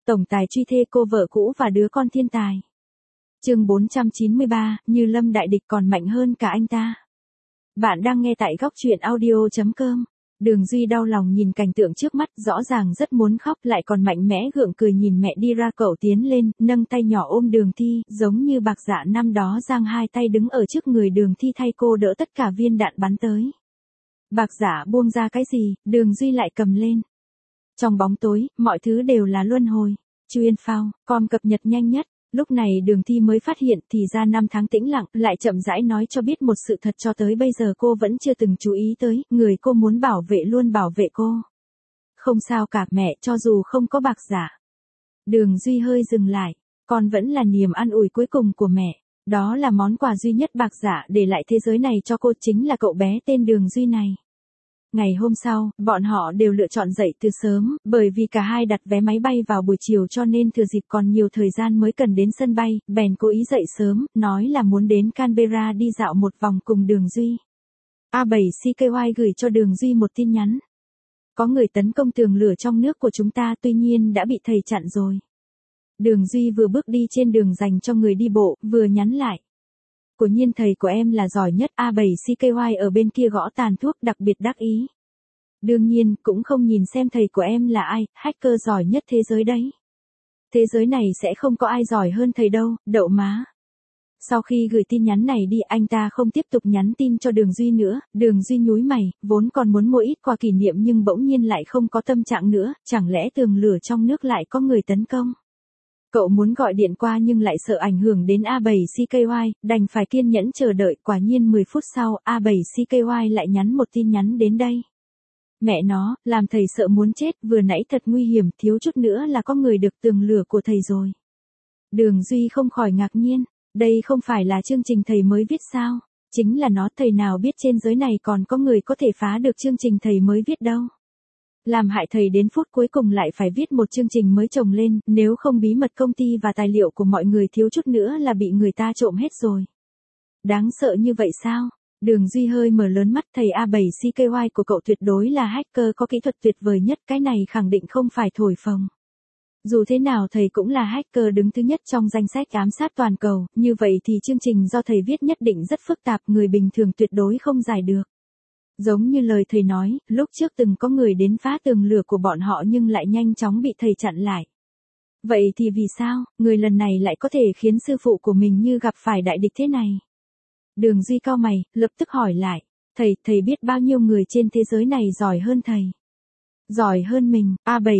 Tổng tài truy thê cô vợ cũ và đứa con thiên tài. Chương 493, Như Lâm đại địch còn mạnh hơn cả anh ta. Bạn đang nghe tại góc truyện audio.com. Đường Duy đau lòng nhìn cảnh tượng trước mắt, rõ ràng rất muốn khóc lại còn mạnh mẽ gượng cười nhìn mẹ đi ra. Cậu tiến lên, nâng tay nhỏ ôm Đường Thi, giống như Bạc Dạ năm đó giang hai tay đứng ở trước người Đường Thi thay cô đỡ tất cả viên đạn bắn tới. Bạc Dạ buông ra cái gì, Đường Duy lại cầm lên. Trong bóng tối, mọi thứ đều là luân hồi. Chuyên phao, com cập nhật nhanh nhất. Lúc này Đường Thi mới phát hiện thì ra 5 tháng tĩnh lặng, lại chậm rãi nói cho biết một sự thật cho tới bây giờ cô vẫn chưa từng chú ý tới, người cô muốn bảo vệ luôn bảo vệ cô. Không sao cả mẹ, cho dù không có Bạc Dạ. Đường Duy hơi dừng lại, con vẫn là niềm an ủi cuối cùng của mẹ. Đó là món quà duy nhất Bạc Dạ để lại thế giới này cho cô, chính là cậu bé tên Đường Duy này. Ngày hôm sau, bọn họ đều lựa chọn dậy từ sớm, bởi vì cả hai đặt vé máy bay vào buổi chiều cho nên thừa dịp còn nhiều thời gian mới cần đến sân bay, bèn cố ý dậy sớm, nói là muốn đến Canberra đi dạo một vòng cùng Đường Duy. A7CKY gửi cho Đường Duy một tin nhắn. Có người tấn công tường lửa trong nước của chúng ta, tuy nhiên đã bị thầy chặn rồi. Đường Duy vừa bước đi trên đường dành cho người đi bộ, vừa nhắn lại. Quả nhiên thầy của em là giỏi nhất. A7CKY ở bên kia gõ tàn thuốc đặc biệt đắc ý. Đương nhiên, cũng không nhìn xem thầy của em là ai, hacker giỏi nhất thế giới đấy. Thế giới này sẽ không có ai giỏi hơn thầy đâu, đậu má. Sau khi gửi tin nhắn này đi, anh ta không tiếp tục nhắn tin cho Đường Duy nữa. Đường Duy nhúi mày, vốn còn muốn mua ít quà kỷ niệm nhưng bỗng nhiên lại không có tâm trạng nữa, chẳng lẽ tường lửa trong nước lại có người tấn công. Cậu muốn gọi điện qua nhưng lại sợ ảnh hưởng đến A7CKY, đành phải kiên nhẫn chờ đợi. Quả nhiên 10 phút sau, A7CKY lại nhắn một tin nhắn đến đây. Mẹ nó, làm thầy sợ muốn chết, vừa nãy thật nguy hiểm, thiếu chút nữa là có người được tường lửa của thầy rồi. Đường Duy không khỏi ngạc nhiên, đây không phải là chương trình thầy mới viết sao? Chính là nó, thầy nào biết trên giới này còn có người có thể phá được chương trình thầy mới viết đâu. Làm hại thầy đến phút cuối cùng lại phải viết một chương trình mới chồng lên, nếu không bí mật công ty và tài liệu của mọi người thiếu chút nữa là bị người ta trộm hết rồi. Đáng sợ như vậy sao? Đường Duy hơi mở lớn mắt, thầy A7CKY của cậu tuyệt đối là hacker có kỹ thuật tuyệt vời nhất, cái này khẳng định không phải thổi phồng. Dù thế nào thầy cũng là hacker đứng thứ nhất trong danh sách ám sát toàn cầu, như vậy thì chương trình do thầy viết nhất định rất phức tạp, người bình thường tuyệt đối không giải được. Giống như lời thầy nói, lúc trước từng có người đến phá tường lửa của bọn họ nhưng lại nhanh chóng bị thầy chặn lại. Vậy thì vì sao, người lần này lại có thể khiến sư phụ của mình như gặp phải đại địch thế này? Đường Duy cau mày, lập tức hỏi lại, thầy biết bao nhiêu người trên thế giới này giỏi hơn thầy? Giỏi hơn mình,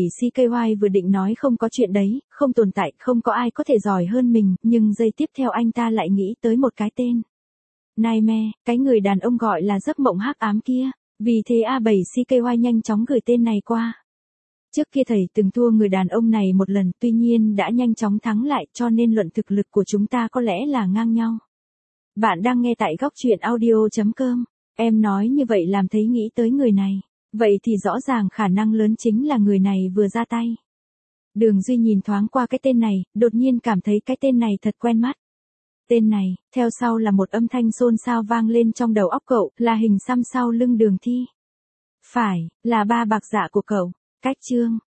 A7CKY vừa định nói không có chuyện đấy, không tồn tại, không có ai có thể giỏi hơn mình, nhưng giây tiếp theo anh ta lại nghĩ tới một cái tên. Nightmare, cái người đàn ông gọi là giấc mộng hắc ám kia, vì thế A7CKY nhanh chóng gửi tên này qua. Trước kia thầy từng thua người đàn ông này một lần, tuy nhiên đã nhanh chóng thắng lại, cho nên luận thực lực của chúng ta có lẽ là ngang nhau. Bạn đang nghe tại góc truyện audio.com, em nói như vậy làm thấy nghĩ tới người này, vậy thì rõ ràng khả năng lớn chính là người này vừa ra tay. Đường Duy nhìn thoáng qua cái tên này, đột nhiên cảm thấy cái tên này thật quen mắt. Tên này, theo sau là một âm thanh xôn xao vang lên trong đầu óc cậu, là hình xăm sau lưng Đường Thi. Phải, là ba Bạc Dạ của cậu. Cách chương